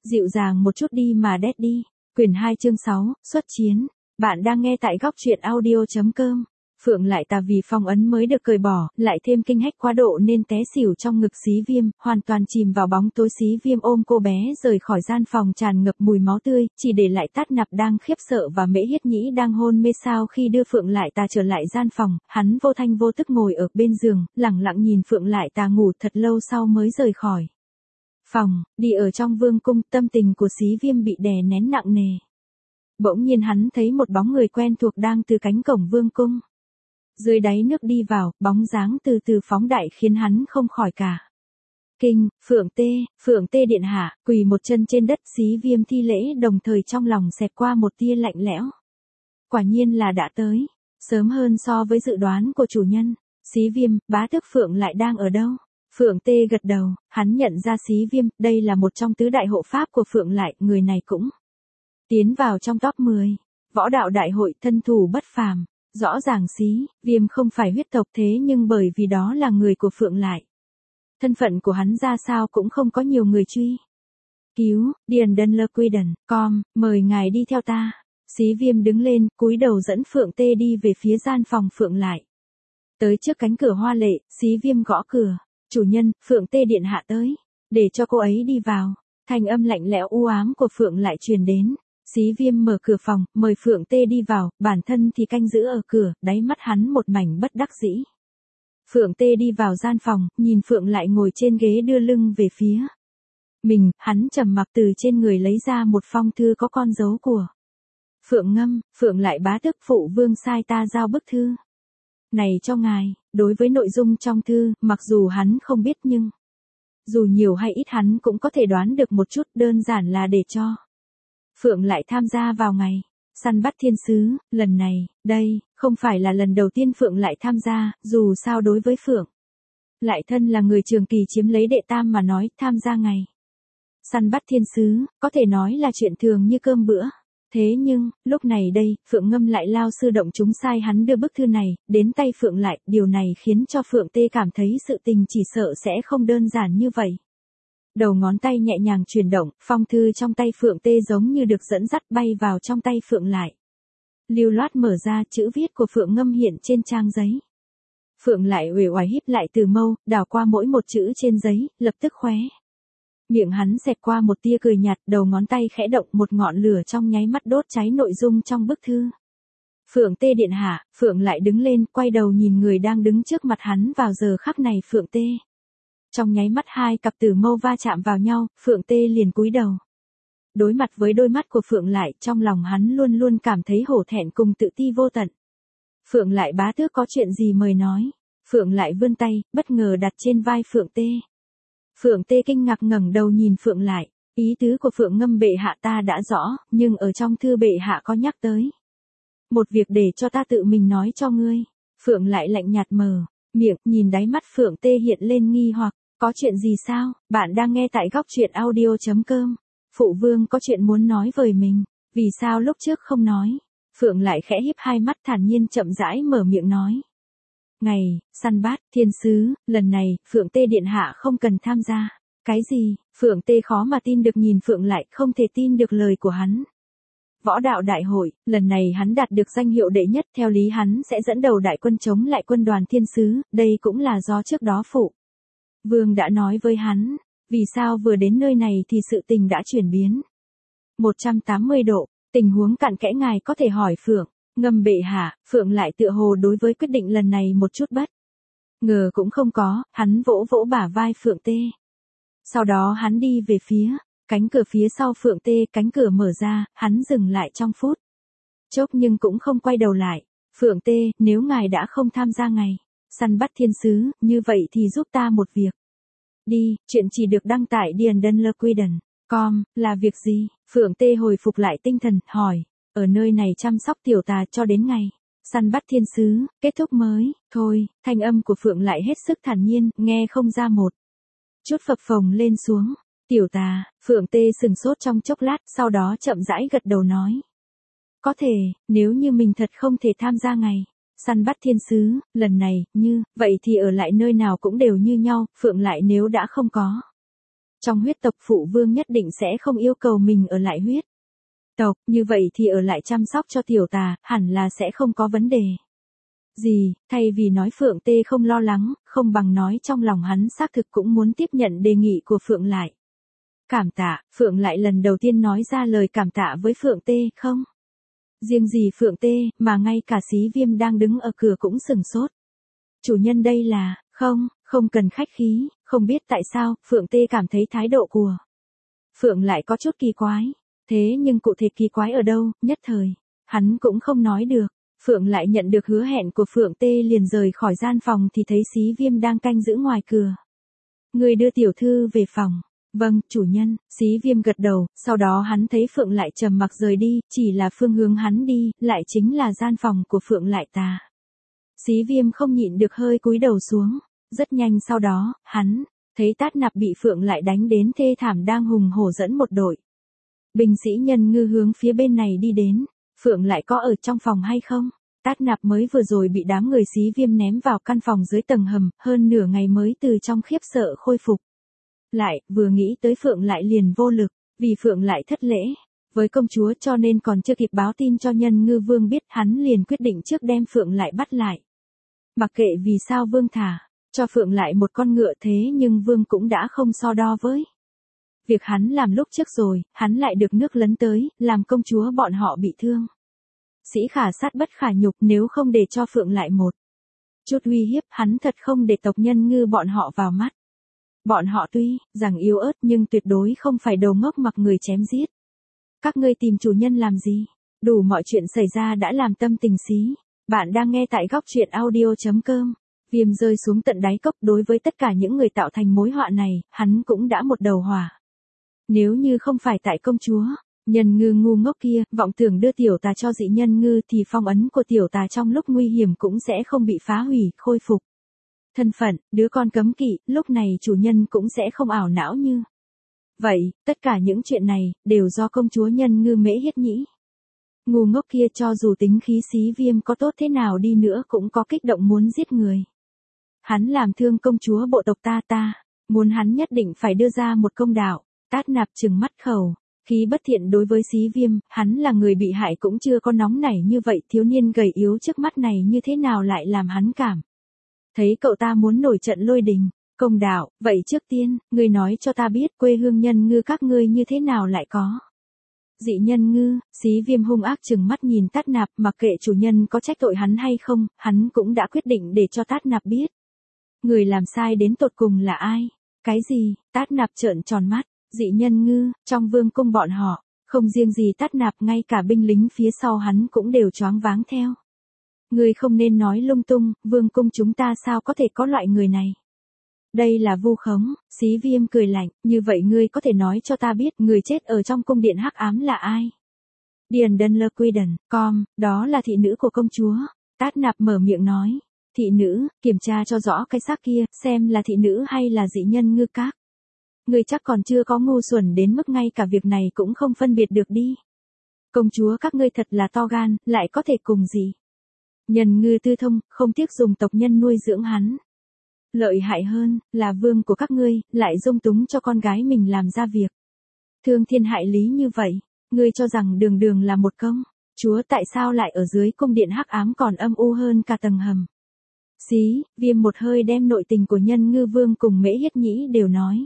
Dịu dàng một chút đi mà Daddy. Quyển 2 chương 6, xuất chiến. Bạn đang nghe tại góc truyện audio.com. Phượng lại tà vì phong ấn mới được cởi bỏ, lại thêm kinh hách quá độ nên té xỉu trong ngực Xí Viêm, hoàn toàn chìm vào bóng tối. Xí Viêm ôm cô bé rời khỏi gian phòng tràn ngập mùi máu tươi, chỉ để lại Tát Nạp đang khiếp sợ và Mễ Hiết Nhĩ đang hôn mê. Sau khi đưa Phượng lại tà trở lại gian phòng, hắn vô thanh vô tức ngồi ở bên giường, lẳng lặng nhìn Phượng lại tà ngủ thật lâu sau mới rời khỏi phòng, đi ở trong vương cung. Tâm tình của Xí Viêm bị đè nén nặng nề. Bỗng nhiên hắn thấy một bóng người quen thuộc đang từ cánh cổng vương cung dưới đáy nước đi vào, bóng dáng từ từ phóng đại khiến hắn không khỏi cả kinh. Phượng Tê điện hạ. Quỳ một chân trên đất, Xí Viêm thi lễ, đồng thời trong lòng xẹt qua một tia lạnh lẽo. Quả nhiên là đã tới, sớm hơn so với dự đoán của chủ nhân. Xí Viêm, bá tước Phượng lại đang ở đâu? Phượng Tê gật đầu, hắn nhận ra Xí Viêm, đây là một trong tứ đại hộ pháp của Phượng lại, người này cũng tiến vào trong top 10 võ đạo đại hội, thân thủ bất phàm. Rõ ràng Xí Viêm không phải huyết tộc, thế nhưng bởi vì đó là người của Phượng lại, thân phận của hắn ra sao cũng không có nhiều người truy cứu. Điền Đơn Lơ Quy Đần, mời ngài đi theo ta. Xí Viêm đứng lên, cúi đầu dẫn Phượng Tê đi về phía gian phòng Phượng lại. Tới trước cánh cửa hoa lệ, Xí Viêm gõ cửa. Chủ nhân, Phượng Tê điện hạ tới, để cho cô ấy đi vào. Thanh âm lạnh lẽo u ám của Phượng lại truyền đến. Xí Viêm mở cửa phòng, mời Phượng Tê đi vào, bản thân thì canh giữ ở cửa, đáy mắt hắn một mảnh bất đắc dĩ. Phượng Tê đi vào gian phòng, nhìn Phượng lại ngồi trên ghế đưa lưng về phía mình, hắn trầm mặc từ trên người lấy ra một phong thư có con dấu của Phượng Ngâm. Phượng lại bá tước phụ vương sai ta giao bức thư này cho ngài. Đối với nội dung trong thư, mặc dù hắn không biết nhưng dù nhiều hay ít hắn cũng có thể đoán được một chút, đơn giản là để cho Phượng lại tham gia vào ngày săn bắt thiên sứ. Lần này, đây, không phải là lần đầu tiên Phượng lại tham gia, dù sao đối với Phượng lại thân là người trường kỳ chiếm lấy đệ tam mà nói, tham gia ngày săn bắt thiên sứ, có thể nói là chuyện thường như cơm bữa. Thế nhưng, lúc này đây, Phượng Ngâm lại lao sư động chúng sai hắn đưa bức thư này đến tay Phượng lại, điều này khiến cho Phượng Tê cảm thấy sự tình chỉ sợ sẽ không đơn giản như vậy. Đầu ngón tay nhẹ nhàng chuyển động, phong thư trong tay Phượng Tê giống như được dẫn dắt bay vào trong tay Phượng lại. Lưu loát mở ra, chữ viết của Phượng Ngâm hiện trên trang giấy. Phượng lại uể oải híp lại từ mâu, đảo qua mỗi một chữ trên giấy, lập tức khóe miệng hắn xẹt qua một tia cười nhạt, đầu ngón tay khẽ động, một ngọn lửa trong nháy mắt đốt cháy nội dung trong bức thư. Phượng Tê điện hạ. Phượng lại đứng lên, quay đầu nhìn người đang đứng trước mặt hắn. Vào giờ khắc này Phượng Tê, trong nháy mắt hai cặp tử mâu va chạm vào nhau, Phượng Tê liền cúi đầu. Đối mặt với đôi mắt của Phượng lại, trong lòng hắn luôn luôn cảm thấy hổ thẹn cùng tự ti vô tận. Phượng lại bá tước có chuyện gì mời nói. Phượng lại vươn tay, bất ngờ đặt trên vai Phượng Tê. Phượng Tê kinh ngạc ngẩng đầu nhìn Phượng lại. Ý tứ của Phượng Ngâm bệ hạ ta đã rõ, nhưng ở trong thư bệ hạ có nhắc tới một việc để cho ta tự mình nói cho ngươi. Phượng lại lạnh nhạt mở miệng, nhìn đáy mắt Phượng Tê hiện lên nghi hoặc. Có chuyện gì sao? Bạn đang nghe tại góc truyện audio.com. Phụ vương có chuyện muốn nói với mình, vì sao lúc trước không nói? Phượng lại khẽ híp hai mắt, thản nhiên chậm rãi mở miệng nói. Ngày săn bắt thiên sứ, lần này Phượng Tê điện hạ không cần tham gia. Cái gì? Phượng Tê khó mà tin được nhìn Phượng lại, không thể tin được lời của hắn. Võ đạo đại hội, lần này hắn đạt được danh hiệu đệ nhất, theo lý hắn sẽ dẫn đầu đại quân chống lại quân đoàn thiên sứ, đây cũng là do trước đó phụ vương đã nói với hắn. Vì sao vừa đến nơi này thì sự tình đã chuyển biến 180 độ? Tình huống cặn kẽ ngài có thể hỏi Phượng Ngâm bệ hạ. Phượng lại tựa hồ đối với quyết định lần này một chút bất ngờ cũng không có, hắn vỗ vỗ bả vai Phượng Tê. Sau đó hắn đi về phía cánh cửa phía sau Phượng Tê, cánh cửa mở ra, hắn dừng lại trong phút chốc nhưng cũng không quay đầu lại. Phượng Tê, nếu ngài đã không tham gia ngày săn bắt thiên sứ, như vậy thì giúp ta một việc. Đi, chuyện chỉ được đăng tại Điền Đơn Lơ Quy Đần. Là việc gì? Phượng Tê hồi phục lại tinh thần, hỏi. Ở nơi này chăm sóc tiểu tà cho đến ngày săn bắt thiên sứ kết thúc mới thôi. Thanh âm của Phượng lại hết sức thản nhiên, nghe không ra một chút phập phồng lên xuống. Tiểu tà. Phượng Tê sừng sốt trong chốc lát, sau đó chậm rãi gật đầu nói. Có thể, nếu như mình thật không thể tham gia ngày săn bắt thiên sứ lần này, như vậy thì ở lại nơi nào cũng đều như nhau. Phượng lại nếu đã không có Trong huyết tộc phụ vương nhất định sẽ không yêu cầu mình ở lại huyết tộc, như vậy thì ở lại chăm sóc cho tiểu tà, hẳn là sẽ không có vấn đề gì, thay vì nói Phượng Tê không lo lắng, không bằng nói trong lòng hắn xác thực cũng muốn tiếp nhận đề nghị của Phượng Lại. Cảm tạ, Phượng Lại lần đầu tiên nói ra lời cảm tạ với Phượng Tê, không? Riêng gì Phượng Tê, mà ngay cả Xí Viêm đang đứng ở cửa cũng sừng sốt. Chủ nhân đây là, không cần khách khí, không biết tại sao, Phượng Tê cảm thấy thái độ của Phượng Lại có chút kỳ quái. Thế nhưng cụ thể kỳ quái ở đâu, nhất thời, hắn cũng không nói được. Phượng Lại nhận được hứa hẹn của Phượng Tê liền rời khỏi gian phòng thì thấy Xí Viêm đang canh giữ ngoài cửa. Người đưa tiểu thư về phòng. Vâng, chủ nhân, Xí Viêm gật đầu, sau đó hắn thấy Phượng Lại trầm mặc rời đi, chỉ là phương hướng hắn đi, lại chính là gian phòng của Phượng Lại ta. Xí Viêm không nhịn được hơi cúi đầu xuống, rất nhanh sau đó, hắn thấy Tát Nạp bị Phượng Lại đánh đến thê thảm đang hùng hổ dẫn một đội binh sĩ Nhân Ngư hướng phía bên này đi đến. Phượng Lại có ở trong phòng hay không? Tát Nạp mới vừa rồi bị đám người Xí Viêm ném vào căn phòng dưới tầng hầm, hơn nửa ngày mới từ trong khiếp sợ khôi phục lại, vừa nghĩ tới Phượng Lại liền vô lực, vì Phượng Lại thất lễ với công chúa cho nên còn chưa kịp báo tin cho Nhân Ngư Vương biết, hắn liền quyết định trước đem Phượng Lại bắt lại. Mặc kệ vì sao Vương thả cho Phượng Lại một con ngựa, thế nhưng Vương cũng đã không so đo với việc hắn làm lúc trước rồi, hắn lại được nước lấn tới, làm công chúa bọn họ bị thương. Sĩ khả sát bất khả nhục, nếu không để cho Phượng Lại một chút uy hiếp, hắn thật không để tộc Nhân Ngư bọn họ vào mắt. Bọn họ tuy rằng yếu ớt nhưng tuyệt đối không phải đầu ngốc mặc người chém giết. Các ngươi tìm chủ nhân làm gì? Đủ mọi chuyện xảy ra đã làm tâm tình xí. Bạn đang nghe tại góc truyện audio.com. Viêm rơi xuống tận đáy cốc, đối với tất cả những người tạo thành mối họa này, hắn cũng đã một đầu hỏa. Nếu như không phải tại công chúa, Nhân Ngư ngu ngốc kia, vọng tưởng đưa tiểu tà cho dị Nhân Ngư thì phong ấn của tiểu tà trong lúc nguy hiểm cũng sẽ không bị phá hủy, khôi phục thân phận, đứa con cấm kỵ, lúc này chủ nhân cũng sẽ không ảo não như vậy. Tất cả những chuyện này, đều do công chúa Nhân Ngư Mễ Hiết Nhĩ. Ngu ngốc kia, cho dù tính khí Xí Viêm có tốt thế nào đi nữa cũng có kích động muốn giết người. Hắn làm thương công chúa bộ tộc ta, muốn hắn nhất định phải đưa ra một công đạo. Tát Nạp trừng mắt khẩu, khí bất thiện đối với Xí Viêm, hắn là người bị hại cũng chưa có nóng nảy như vậy, thiếu niên gầy yếu trước mắt này như thế nào lại làm hắn cảm thấy cậu ta muốn nổi trận lôi đình. Công đạo, vậy trước tiên, ngươi nói cho ta biết quê hương Nhân Ngư các ngươi như thế nào lại có dị Nhân Ngư. Xí Viêm hung ác trừng mắt nhìn Tát Nạp, mặc kệ chủ nhân có trách tội hắn hay không, hắn cũng đã quyết định để cho Tát Nạp biết người làm sai đến tột cùng là ai. Cái gì? Tát Nạp trợn tròn mắt. Dị Nhân Ngư, trong vương cung bọn họ, không riêng gì Tát Nạp, ngay cả binh lính phía sau hắn cũng đều choáng váng theo. Ngươi không nên nói lung tung, vương cung chúng ta sao có thể có loại người này? Đây là vu khống. Xí Viêm cười lạnh, như vậy ngươi có thể nói cho ta biết người chết ở trong cung điện hắc ám là ai? Điền Đơn Lơ Quy Đần, đó là thị nữ của công chúa. Tát Nạp mở miệng nói, thị nữ, kiểm tra cho rõ cái xác kia, xem là thị nữ hay là dị Nhân Ngư các. Ngươi chắc còn chưa có ngu xuẩn đến mức ngay cả việc này cũng không phân biệt được đi. Công chúa các ngươi thật là to gan, lại có thể cùng dị Nhân Ngư tư thông, không tiếc dùng tộc nhân nuôi dưỡng hắn. Lợi hại hơn, là vương của các ngươi, lại dung túng cho con gái mình làm ra việc thương thiên hại lý như vậy. Ngươi cho rằng đường đường là một công chúa tại sao lại ở dưới cung điện hắc ám còn âm u hơn cả tầng hầm. Xí Viêm một hơi đem nội tình của Nhân Ngư Vương cùng Mễ Hiết Nhĩ đều nói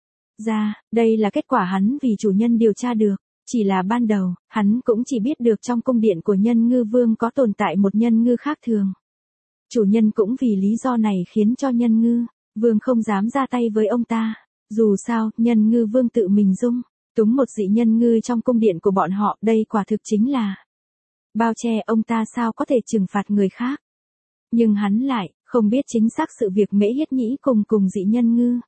ra, đây là kết quả hắn vì chủ nhân điều tra được. Chỉ là ban đầu, hắn cũng chỉ biết được trong cung điện của Nhân Ngư Vương có tồn tại một Nhân Ngư khác thường. Chủ nhân cũng vì lý do này khiến cho Nhân Ngư Vương không dám ra tay với ông ta. Dù sao, Nhân Ngư Vương tự mình dung túng một dị Nhân Ngư trong cung điện của bọn họ, đây quả thực chính là bao che, ông ta sao có thể trừng phạt người khác. Nhưng hắn lại không biết chính xác sự việc Mễ Hiết Nhĩ cùng dị Nhân Ngư.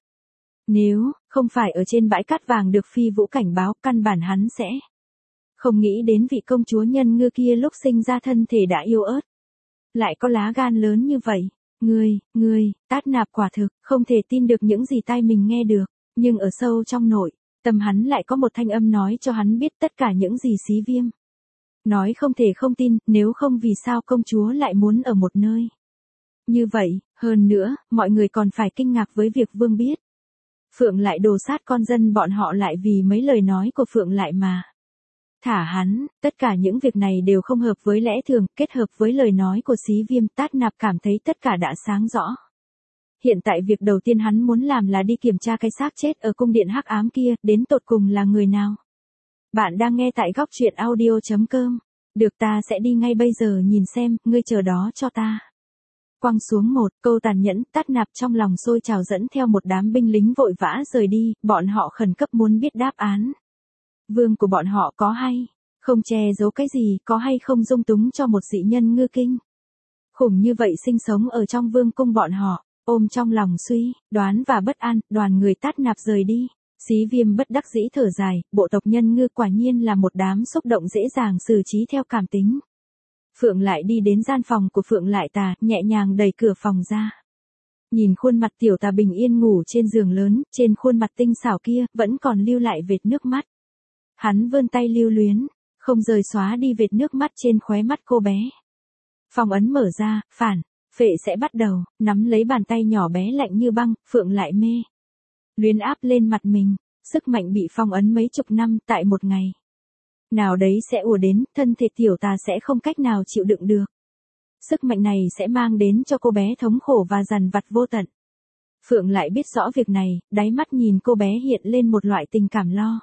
Nếu không phải ở trên bãi cát vàng được Phi Vũ cảnh báo, căn bản hắn sẽ không nghĩ đến vị công chúa Nhân Ngư kia lúc sinh ra thân thể đã yếu ớt, lại có lá gan lớn như vậy. Ngươi, Tát Nạp quả thực không thể tin được những gì tai mình nghe được, nhưng ở sâu trong nội tâm hắn lại có một thanh âm nói cho hắn biết tất cả những gì Xí Viêm nói không thể không tin, nếu không vì sao công chúa lại muốn ở một nơi như vậy. Hơn nữa, mọi người còn phải kinh ngạc với việc vương biết Phượng lại đồ sát con dân bọn họ lại vì mấy lời nói của Phượng lại mà. Thả hắn, tất cả những việc này đều không hợp với lẽ thường, kết hợp với lời nói của Xí Viêm, Tát Nạp cảm thấy tất cả đã sáng rõ. Hiện tại việc đầu tiên hắn muốn làm là đi kiểm tra cái xác chết ở cung điện hắc ám kia, đến tột cùng là người nào. Bạn đang nghe tại góc truyện audio.com. Được, ta sẽ đi ngay bây giờ nhìn xem, ngươi chờ đó cho ta. Quăng xuống một câu tàn nhẫn, Tát Nạp trong lòng sôi trào dẫn theo một đám binh lính vội vã rời đi, bọn họ khẩn cấp muốn biết đáp án. Vương của bọn họ có hay không che giấu cái gì, có hay không dung túng cho một dị nhân ngư kinh. Khủng như vậy sinh sống ở trong vương cung bọn họ, ôm trong lòng suy đoán và bất an, đoàn người Tát Nạp rời đi. Xí Viêm bất đắc dĩ thở dài, bộ tộc nhân ngư quả nhiên là một đám xúc động dễ dàng xử trí theo cảm tính. Phượng lại đi đến gian phòng của Phượng Lại Tà, nhẹ nhàng đẩy cửa phòng ra. Nhìn khuôn mặt tiểu tà bình yên ngủ trên giường lớn, trên khuôn mặt tinh xảo kia, vẫn còn lưu lại vệt nước mắt. Hắn vươn tay lưu luyến, không rời xóa đi vệt nước mắt trên khóe mắt cô bé. Phong ấn mở ra, phản phệ sẽ bắt đầu, nắm lấy bàn tay nhỏ bé lạnh như băng, Phượng lại mê luyến áp lên mặt mình, sức mạnh bị phong ấn mấy chục năm tại một ngày nào đấy sẽ ùa đến, thân thể tiểu tà sẽ không cách nào chịu đựng được. Sức mạnh này sẽ mang đến cho cô bé thống khổ và dằn vặt vô tận. Phượng lại biết rõ việc này, đáy mắt nhìn cô bé hiện lên một loại tình cảm lo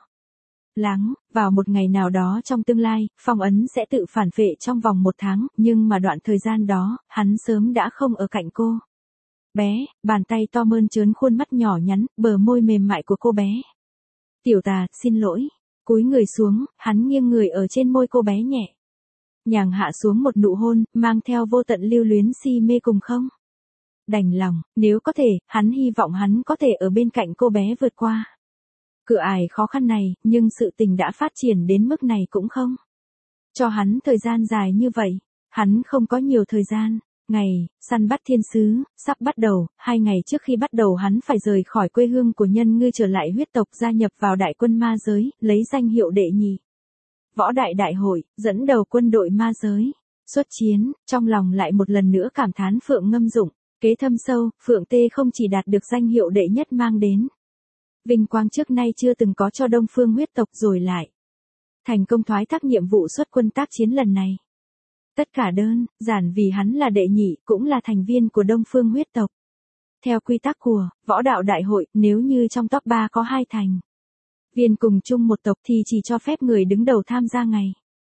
lắng. Vào một ngày nào đó trong tương lai, phong ấn sẽ tự phản phệ trong vòng 1 tháng, nhưng mà đoạn thời gian đó, hắn sớm đã không ở cạnh cô bé. Bàn tay to mơn trớn khuôn mắt nhỏ nhắn, bờ môi mềm mại của cô bé. Tiểu tà, xin lỗi. Cúi người xuống, hắn nghiêng người ở trên môi cô bé nhẹ nhàng hạ xuống một nụ hôn, mang theo vô tận lưu luyến si mê cùng không đành lòng. Nếu có thể, hắn hy vọng hắn có thể ở bên cạnh cô bé vượt qua cửa ải khó khăn này, nhưng sự tình đã phát triển đến mức này cũng không cho hắn thời gian dài như vậy. Hắn không có nhiều thời gian. Ngày săn bắt thiên sứ sắp bắt đầu, 2 ngày trước khi bắt đầu hắn phải rời khỏi quê hương của nhân ngư trở lại huyết tộc, gia nhập vào đại quân ma giới, lấy danh hiệu đệ nhị võ đại đại hội, dẫn đầu quân đội ma giới xuất chiến. Trong lòng lại một lần nữa cảm thán Phượng ngâm dụng kế thâm sâu. Phượng Tê không chỉ đạt được danh hiệu đệ nhất mang đến vinh quang trước nay chưa từng có cho Đông Phương huyết tộc, rồi lại thành công thoái thác nhiệm vụ xuất quân tác chiến lần này. Tất cả đơn giản vì hắn là đệ nhị, cũng là thành viên của Đông Phương huyết tộc. Theo quy tắc của võ đạo đại hội, nếu như trong top 3 có 2 thành viên cùng chung một tộc thì chỉ cho phép người đứng đầu tham gia ngày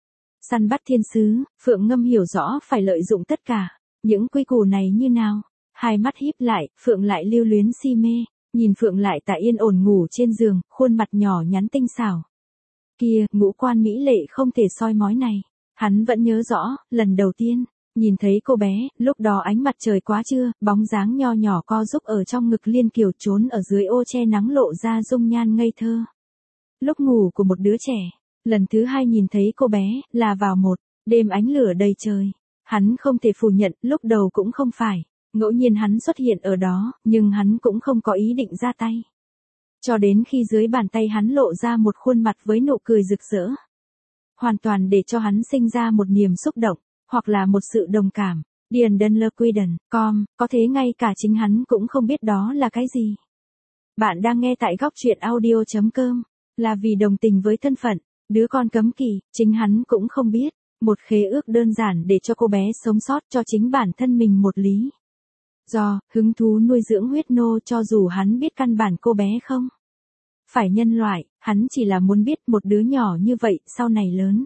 săn bắt thiên sứ. Phượng ngâm hiểu rõ phải lợi dụng tất cả những quy củ này như nào. Hai mắt híp lại, Phượng lại lưu luyến si mê, nhìn Phượng Lại Tà yên ổn ngủ trên giường, khuôn mặt nhỏ nhắn tinh xảo kia, ngũ quan mỹ lệ không thể soi mói này. Hắn vẫn nhớ rõ, lần đầu tiên nhìn thấy cô bé, lúc đó ánh mặt trời quá trưa, bóng dáng nho nhỏ co giúp ở trong ngực Liên Kiều trốn ở dưới ô che nắng lộ ra dung nhan ngây thơ lúc ngủ của một đứa trẻ. Lần thứ 2 nhìn thấy cô bé, là vào một đêm ánh lửa đầy trời. Hắn không thể phủ nhận, lúc đầu cũng không phải ngẫu nhiên hắn xuất hiện ở đó, nhưng hắn cũng không có ý định ra tay. Cho đến khi dưới bàn tay hắn lộ ra một khuôn mặt với nụ cười rực rỡ, hoàn toàn để cho hắn sinh ra một niềm xúc động, hoặc là một sự đồng cảm. Điền Đơn Lơ Quy Đần, com, có thế ngay cả chính hắn cũng không biết đó là cái gì. Bạn đang nghe tại góc truyện audio.com, là vì đồng tình với thân phận đứa con cấm kỵ, chính hắn cũng không biết. Một khế ước đơn giản để cho cô bé sống sót cho chính bản thân mình một lý do, hứng thú nuôi dưỡng huyết nô, cho dù hắn biết căn bản cô bé không phải nhân loại, hắn chỉ là muốn biết một đứa nhỏ như vậy sau này lớn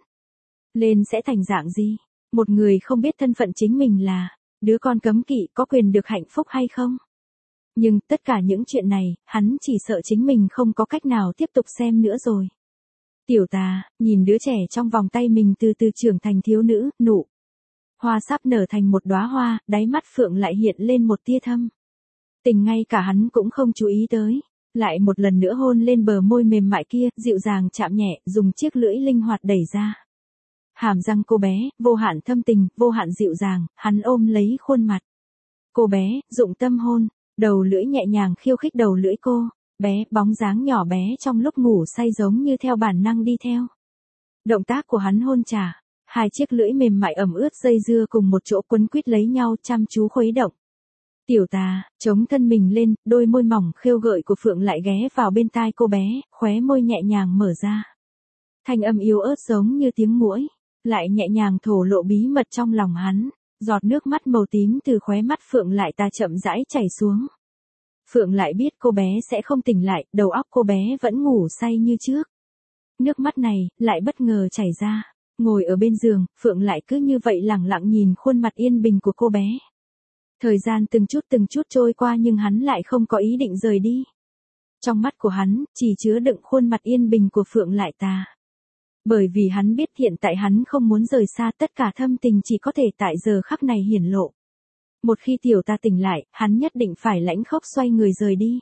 lên sẽ thành dạng gì. Một người không biết thân phận chính mình là đứa con cấm kỵ có quyền được hạnh phúc hay không. Nhưng tất cả những chuyện này, hắn chỉ sợ chính mình không có cách nào tiếp tục xem nữa rồi. Tiểu tà, nhìn đứa trẻ trong vòng tay mình từ từ trưởng thành thiếu nữ, nụ hoa sắp nở thành một đóa hoa, đáy mắt Phượng lại hiện lên một tia thâm tình ngay cả hắn cũng không chú ý tới. Lại một lần nữa hôn lên bờ môi mềm mại kia, dịu dàng chạm nhẹ, dùng chiếc lưỡi linh hoạt đẩy ra hàm răng cô bé, vô hạn thâm tình, vô hạn dịu dàng. Hắn ôm lấy khuôn mặt cô bé, dụng tâm hôn, đầu lưỡi nhẹ nhàng khiêu khích đầu lưỡi cô bé. Bóng dáng nhỏ bé trong lúc ngủ say giống như theo bản năng đi theo động tác của hắn hôn trả. Hai chiếc lưỡi mềm mại ẩm ướt dây dưa cùng một chỗ quấn quýt lấy nhau, chăm chú khuấy động. Tiểu tà, chống thân mình lên, đôi môi mỏng khêu gợi của Phượng lại ghé vào bên tai cô bé, khóe môi nhẹ nhàng mở ra. Thanh âm yếu ớt giống như tiếng muỗi, lại nhẹ nhàng thổ lộ bí mật trong lòng hắn. Giọt nước mắt màu tím từ khóe mắt Phượng lại ta chậm rãi chảy xuống. Phượng lại biết cô bé sẽ không tỉnh lại, đầu óc cô bé vẫn ngủ say như trước. Nước mắt này, lại bất ngờ chảy ra. Ngồi ở bên giường, Phượng lại cứ như vậy lẳng lặng nhìn khuôn mặt yên bình của cô bé. Thời gian từng chút trôi qua nhưng hắn lại không có ý định rời đi. Trong mắt của hắn, chỉ chứa đựng khuôn mặt yên bình của Phượng lại ta. Bởi vì hắn biết hiện tại hắn không muốn rời xa, tất cả thâm tình chỉ có thể tại giờ khắc này hiển lộ. Một khi tiểu ta tỉnh lại, hắn nhất định phải lãnh khốc xoay người rời đi.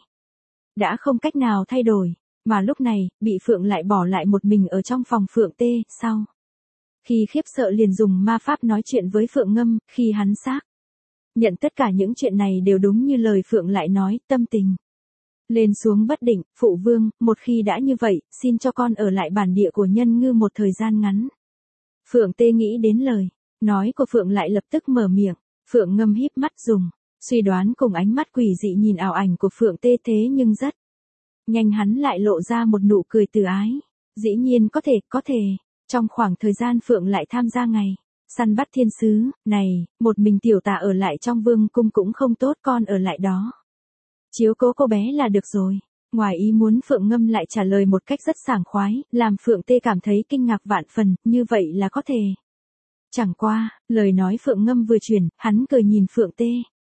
Đã không cách nào thay đổi, mà lúc này, bị Phượng lại bỏ lại một mình ở trong phòng Phượng tê, sau. Khi khiếp sợ liền dùng ma pháp nói chuyện với Phượng Ngâm, khi hắn xác nhận tất cả những chuyện này đều đúng như lời Phượng lại nói, tâm tình lên xuống bất định. Phụ vương, một khi đã như vậy, xin cho con ở lại bản địa của Nhân Ngư một thời gian ngắn. Phượng tê nghĩ đến lời nói của Phượng lại lập tức mở miệng. Phượng Ngâm híp mắt dùng suy đoán cùng ánh mắt quỷ dị nhìn ảo ảnh của Phượng tê, thế nhưng rất nhanh hắn lại lộ ra một nụ cười từ ái. Dĩ nhiên có thể. Trong khoảng thời gian Phượng lại tham gia ngày săn bắt thiên sứ này, một mình tiểu tà ở lại trong vương cung cũng không tốt, con ở lại đó chiếu cố cô bé là được rồi. Ngoài ý muốn Phượng Ngâm lại trả lời một cách rất sảng khoái, làm Phượng tê cảm thấy kinh ngạc vạn phần, như vậy là có thể. Chẳng qua, lời nói Phượng Ngâm vừa chuyển, hắn cười nhìn Phượng tê.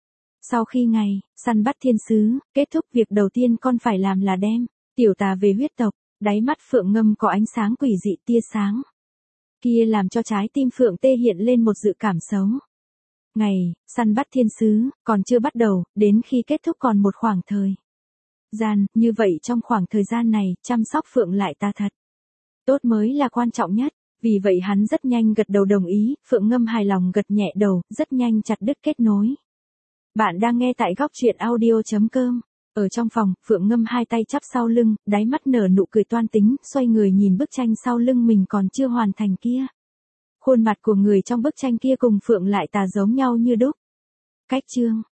Sau khi ngày săn bắt thiên sứ kết thúc, việc đầu tiên con phải làm là đem tiểu tà về huyết tộc. Đáy mắt Phượng Ngâm có ánh sáng quỷ dị, tia sáng kia làm cho trái tim Phượng tê hiện lên một dự cảm xấu. Ngày săn bắt thiên sứ còn chưa bắt đầu, đến khi kết thúc còn một khoảng thời gian, như vậy trong khoảng thời gian này, chăm sóc Phượng lại ta thật tốt mới là quan trọng nhất. Vì vậy hắn rất nhanh gật đầu đồng ý. Phượng Ngâm hài lòng gật nhẹ đầu, rất nhanh chặt đứt kết nối. Bạn đang nghe tại góc truyện audio.com. Ở trong phòng, Phượng Ngâm hai tay chắp sau lưng, đáy mắt nở nụ cười toan tính, xoay người nhìn bức tranh sau lưng mình còn chưa hoàn thành kia. Khuôn mặt của người trong bức tranh kia cùng Phượng lại tà giống nhau như đúc. Cách chương